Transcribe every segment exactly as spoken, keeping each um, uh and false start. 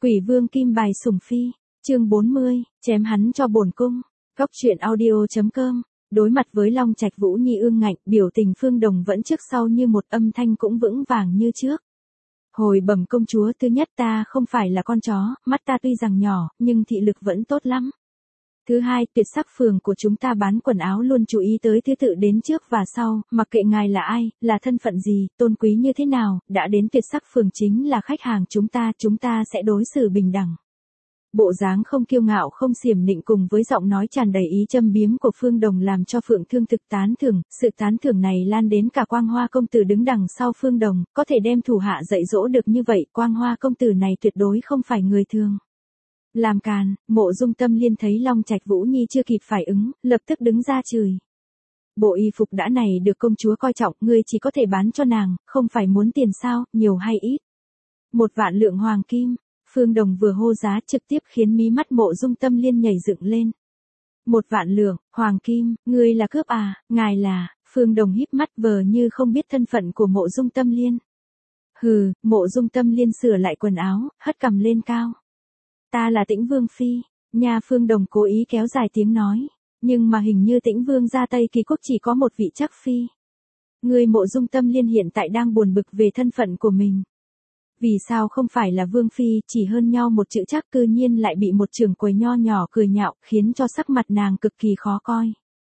Quỷ vương kim bài sủng phi, chương bốn mươi, chém hắn cho bổn cung. Góc truyện audio chấm com. Đối mặt với Long Trạch Vũ Nhi ương ngạnh, biểu tình Phương Đồng vẫn trước sau như một, âm thanh cũng vững vàng như trước. Hồi bẩm công chúa, thứ nhất, ta không phải là con chó, mắt ta tuy rằng nhỏ, nhưng thị lực vẫn tốt lắm. Thứ hai, tuyệt sắc phường của chúng ta bán quần áo luôn chú ý tới thứ tự đến trước và sau, mặc kệ ngài là ai, là thân phận gì, tôn quý như thế nào, đã đến tuyệt sắc phường chính là khách hàng chúng ta, chúng ta sẽ đối xử bình đẳng. Bộ dáng không kiêu ngạo không xiểm nịnh cùng với giọng nói tràn đầy ý châm biếm của Phương Đồng làm cho Phượng Thương thực tán thưởng, sự tán thưởng này lan đến cả Quang Hoa công tử đứng đằng sau Phương Đồng, có thể đem thủ hạ dạy dỗ được như vậy, Quang Hoa công tử này tuyệt đối không phải người thường. Làm càn, Mộ Dung Tâm Liên thấy Long Trạch Vũ Nhi chưa kịp phản ứng, lập tức đứng ra chửi. Bộ y phục đã này được công chúa coi trọng, ngươi chỉ có thể bán cho nàng, không phải muốn tiền sao, nhiều hay ít. Một vạn lượng hoàng kim. Phương Đồng vừa hô giá trực tiếp khiến mí mắt Mộ Dung Tâm Liên nhảy dựng lên. Một vạn lượng, hoàng kim, ngươi là cướp à, ngài là, Phương Đồng híp mắt vờ như không biết thân phận của Mộ Dung Tâm Liên. Hừ, Mộ Dung Tâm Liên sửa lại quần áo, hất cằm lên cao. Ta là Tĩnh Vương Phi, nhà Phương Đồng cố ý kéo dài tiếng nói, nhưng mà hình như Tĩnh Vương gia Tây Kỳ Quốc chỉ có một vị chắc phi. Ngươi Mộ Dung Tâm Liên hiện tại đang buồn bực về thân phận của mình. Vì sao không phải là Vương Phi, chỉ hơn nhau một chữ chắc, cư nhiên lại bị một trưởng quầy nho nhỏ cười nhạo, khiến cho sắc mặt nàng cực kỳ khó coi.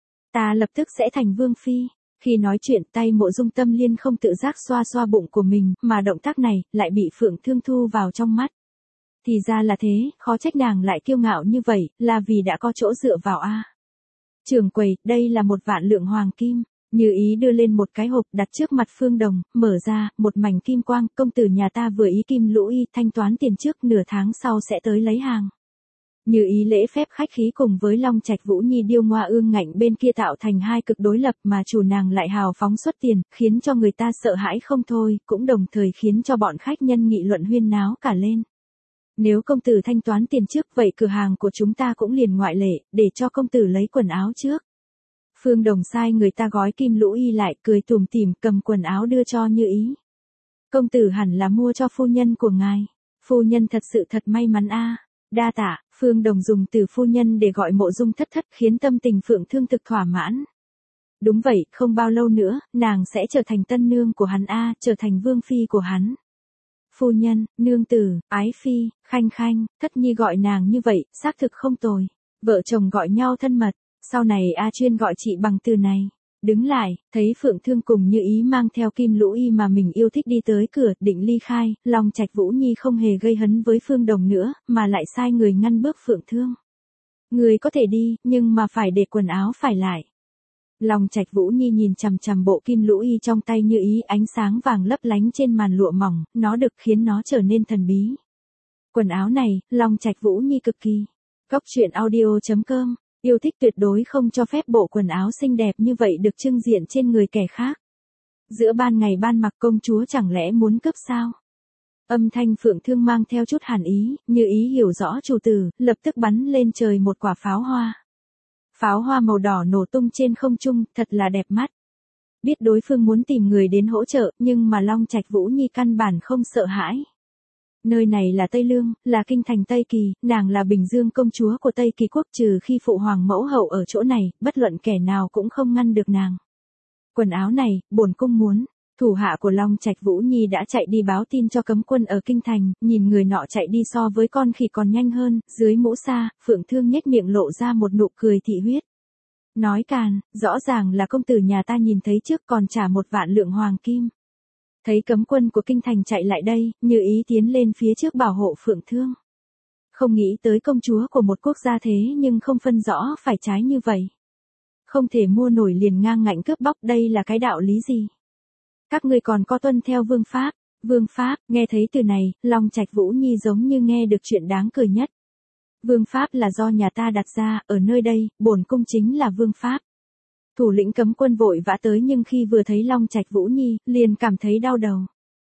Ta lập tức sẽ thành Vương Phi. Khi nói chuyện, tay Mộ Dung Tâm Liên không tự giác xoa xoa bụng của mình, mà động tác này lại bị Phượng Thương thu vào trong mắt. Thì ra là thế, khó trách nàng lại kiêu ngạo như vậy, là vì đã có chỗ dựa vào a. À. Trưởng quầy, đây là một vạn lượng hoàng kim. Như ý đưa lên một cái hộp đặt trước mặt Phương Đồng, mở ra, một mảnh kim quang, công tử nhà ta vừa ý kim lũ y, thanh toán tiền trước, nửa tháng sau sẽ tới lấy hàng. Như ý lễ phép khách khí cùng với Long Trạch Vũ Nhi điêu ngoa ương ngạnh bên kia tạo thành hai cực đối lập, mà chủ nàng lại hào phóng xuất tiền, khiến cho người ta sợ hãi không thôi, cũng đồng thời khiến cho bọn khách nhân nghị luận huyên náo cả lên. Nếu công tử thanh toán tiền trước, vậy cửa hàng của chúng ta cũng liền ngoại lệ, để cho công tử lấy quần áo trước. Phương Đồng sai người ta gói kim lũ y lại, cười tủm tỉm cầm quần áo đưa cho Như ý. Công tử hẳn là mua cho phu nhân của ngài. Phu nhân thật sự thật may mắn a. À. Đa tạ. Phương Đồng dùng từ phu nhân để gọi Mộ Dung Thất Thất, khiến tâm tình Phượng Thương thực thỏa mãn. Đúng vậy, không bao lâu nữa, nàng sẽ trở thành tân nương của hắn a, à, trở thành vương phi của hắn. Phu nhân, nương tử, ái phi, khanh khanh, Thất Nhi gọi nàng như vậy, xác thực không tồi. Vợ chồng gọi nhau thân mật. Sau này A chuyên gọi chị bằng từ này. Đứng lại, thấy Phượng Thương cùng Như ý mang theo kim lũ y mà mình yêu thích đi tới cửa, định ly khai, Long Trạch Vũ Nhi không hề gây hấn với Phương Đồng nữa, mà lại sai người ngăn bước Phượng Thương. Người có thể đi, nhưng mà phải để quần áo phải lại. Long Trạch Vũ Nhi nhìn chằm chằm bộ kim lũ y trong tay Như ý, ánh sáng vàng lấp lánh trên màn lụa mỏng, nó được khiến nó trở nên thần bí. Quần áo này, Long Trạch Vũ Nhi cực kỳ. Góc truyện audio chấm com. Yêu thích tuyệt đối không cho phép bộ quần áo xinh đẹp như vậy được trưng diện trên người kẻ khác. Giữa ban ngày ban mặc, công chúa chẳng lẽ muốn cướp sao? Âm thanh Phượng Thương mang theo chút hàn ý, Như ý hiểu rõ chủ tử, lập tức bắn lên trời một quả pháo hoa. Pháo hoa màu đỏ nổ tung trên không trung, thật là đẹp mắt. Biết đối phương muốn tìm người đến hỗ trợ, nhưng mà Long Trạch Vũ Nhi căn bản không sợ hãi. Nơi này là Tây Lương, là kinh thành Tây Kỳ, nàng là Bình Dương công chúa của Tây Kỳ Quốc, trừ khi phụ hoàng mẫu hậu ở chỗ này, bất luận kẻ nào cũng không ngăn được nàng. Quần áo này, bổn cung muốn. Thủ hạ của Long Trạch Vũ Nhi đã chạy đi báo tin cho cấm quân ở kinh thành, nhìn người nọ chạy đi so với con khỉ còn nhanh hơn, dưới mũ sa, Phượng Thương nhếch miệng lộ ra một nụ cười thị huyết. Nói càn, rõ ràng là công tử nhà ta nhìn thấy trước còn trả một vạn lượng hoàng kim. Thấy cấm quân của kinh thành chạy lại đây, Như ý tiến lên phía trước bảo hộ Phượng Thương. Không nghĩ tới công chúa của một quốc gia thế nhưng không phân rõ phải trái như vậy. Không thể mua nổi liền ngang ngạnh cướp bóc, đây là cái đạo lý gì? Các ngươi còn có tuân theo vương pháp. Vương pháp, nghe thấy từ này, Long Trạch Vũ Nhi giống như nghe được chuyện đáng cười nhất. Vương pháp là do nhà ta đặt ra, ở nơi đây, bổn cung chính là vương pháp. Thủ lĩnh cấm quân vội vã tới, nhưng khi vừa thấy Long Trạch Vũ Nhi, liền cảm thấy đau đầu.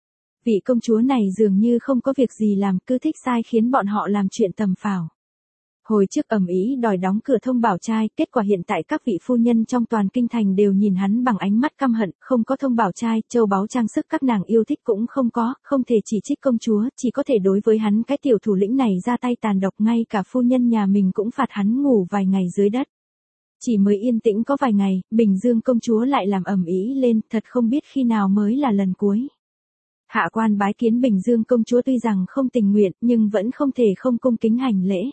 Vị công chúa này dường như không có việc gì làm, cứ thích sai khiến bọn họ làm chuyện tầm phào. Hồi trước ầm ĩ đòi đóng cửa thông bảo trai, kết quả hiện tại các vị phu nhân trong toàn kinh thành đều nhìn hắn bằng ánh mắt căm hận, không có thông bảo trai, châu báu trang sức các nàng yêu thích cũng không có, không thể chỉ trích công chúa, chỉ có thể đối với hắn cái tiểu thủ lĩnh này ra tay tàn độc, ngay cả phu nhân nhà mình cũng phạt hắn ngủ vài ngày dưới đất. Chỉ mới yên tĩnh có vài ngày, Bình Dương công chúa lại làm ầm ĩ lên, thật không biết khi nào mới là lần cuối. Hạ quan bái kiến Bình Dương công chúa tuy rằng không tình nguyện, nhưng vẫn không thể không cung kính hành lễ.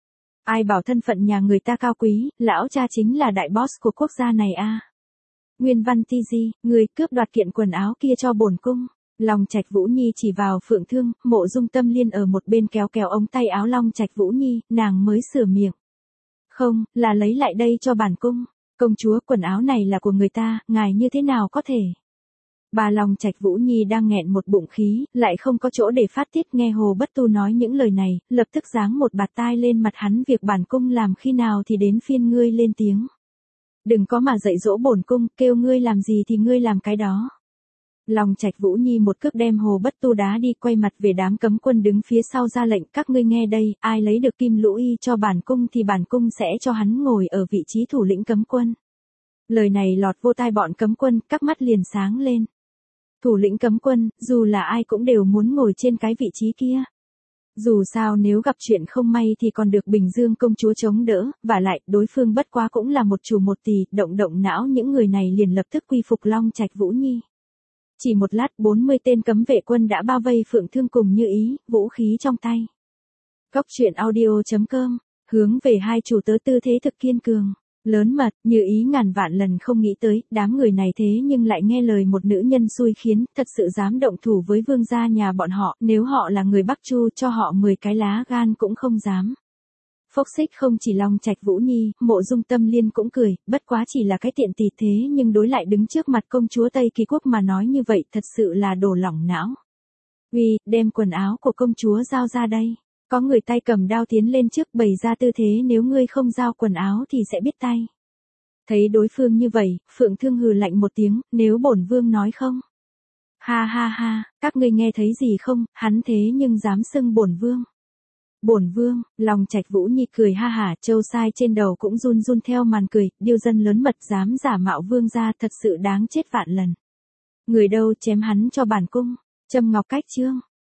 Ai bảo thân phận nhà người ta cao quý, lão cha chính là đại boss của quốc gia này a. Nguyên văn ti di, người cướp đoạt kiện quần áo kia cho bổn cung. Long Trạch Vũ Nhi chỉ vào Phượng Thương, Mộ Dung Tâm Liên ở một bên kéo kéo ống tay áo Long Trạch Vũ Nhi, nàng mới sửa miệng. Không, là lấy lại đây cho bản cung. Công chúa, quần áo này là của người ta, ngài như thế nào có thể? Bà Long Trạch Vũ Nhi đang nghẹn một bụng khí, lại không có chỗ để phát tiết, nghe Hồ Bất Tu nói những lời này, lập tức giáng một bạt tai lên mặt hắn, việc bản cung làm khi nào thì đến phiên ngươi lên tiếng. Đừng có mà dạy dỗ bổn cung, kêu ngươi làm gì thì ngươi làm cái đó. Long Trạch Vũ Nhi một cước đem Hồ Bất Tu đá đi, quay mặt về đám cấm quân đứng phía sau ra lệnh, các ngươi nghe đây, ai lấy được kim lũ y cho bản cung thì bản cung sẽ cho hắn ngồi ở vị trí thủ lĩnh cấm quân. Lời này lọt vô tai bọn cấm quân, các mắt liền sáng lên. Thủ lĩnh cấm quân, dù là ai cũng đều muốn ngồi trên cái vị trí kia. Dù sao nếu gặp chuyện không may thì còn được Bình Dương công chúa chống đỡ, và lại đối phương bất quá cũng là một chủ một tỷ, động động não những người này liền lập tức quy phục Long Trạch Vũ Nhi. Chỉ một lát bốn mươi tên cấm vệ quân đã bao vây Phượng Thương cùng Như Ý, vũ khí trong tay. Góc truyện audio chấm com, hướng về hai chủ tớ tư thế thực kiên cường. Lớn mật, Như Ý ngàn vạn lần không nghĩ tới, đám người này thế nhưng lại nghe lời một nữ nhân xui khiến, thật sự dám động thủ với vương gia nhà bọn họ, nếu họ là người Bắc Chu cho họ mười cái lá gan cũng không dám. Phốc xích không chỉ Long Trạch Vũ Nhi, Mộ Dung Tâm Liên cũng cười, bất quá chỉ là cái tiện tì thế nhưng đối lại đứng trước mặt công chúa Tây Kỳ Quốc mà nói như vậy thật sự là đồ lỏng não. Uy, đem quần áo của công chúa giao ra đây. Có người tay cầm đao tiến lên trước bày ra tư thế nếu ngươi không giao quần áo thì sẽ biết tay. Thấy đối phương như vậy, Phượng Thương hừ lạnh một tiếng, nếu bổn vương nói không. Ha ha ha, các ngươi nghe thấy gì không, hắn thế nhưng dám xưng bổn vương. Bổn vương, Long Trạch Vũ Nhi cười ha hả, châu sai trên đầu cũng run run theo màn cười, điêu dân lớn mật dám giả mạo vương gia thật sự đáng chết vạn lần. Người đâu chém hắn cho bản cung, Trâm Ngọc Cách Chương.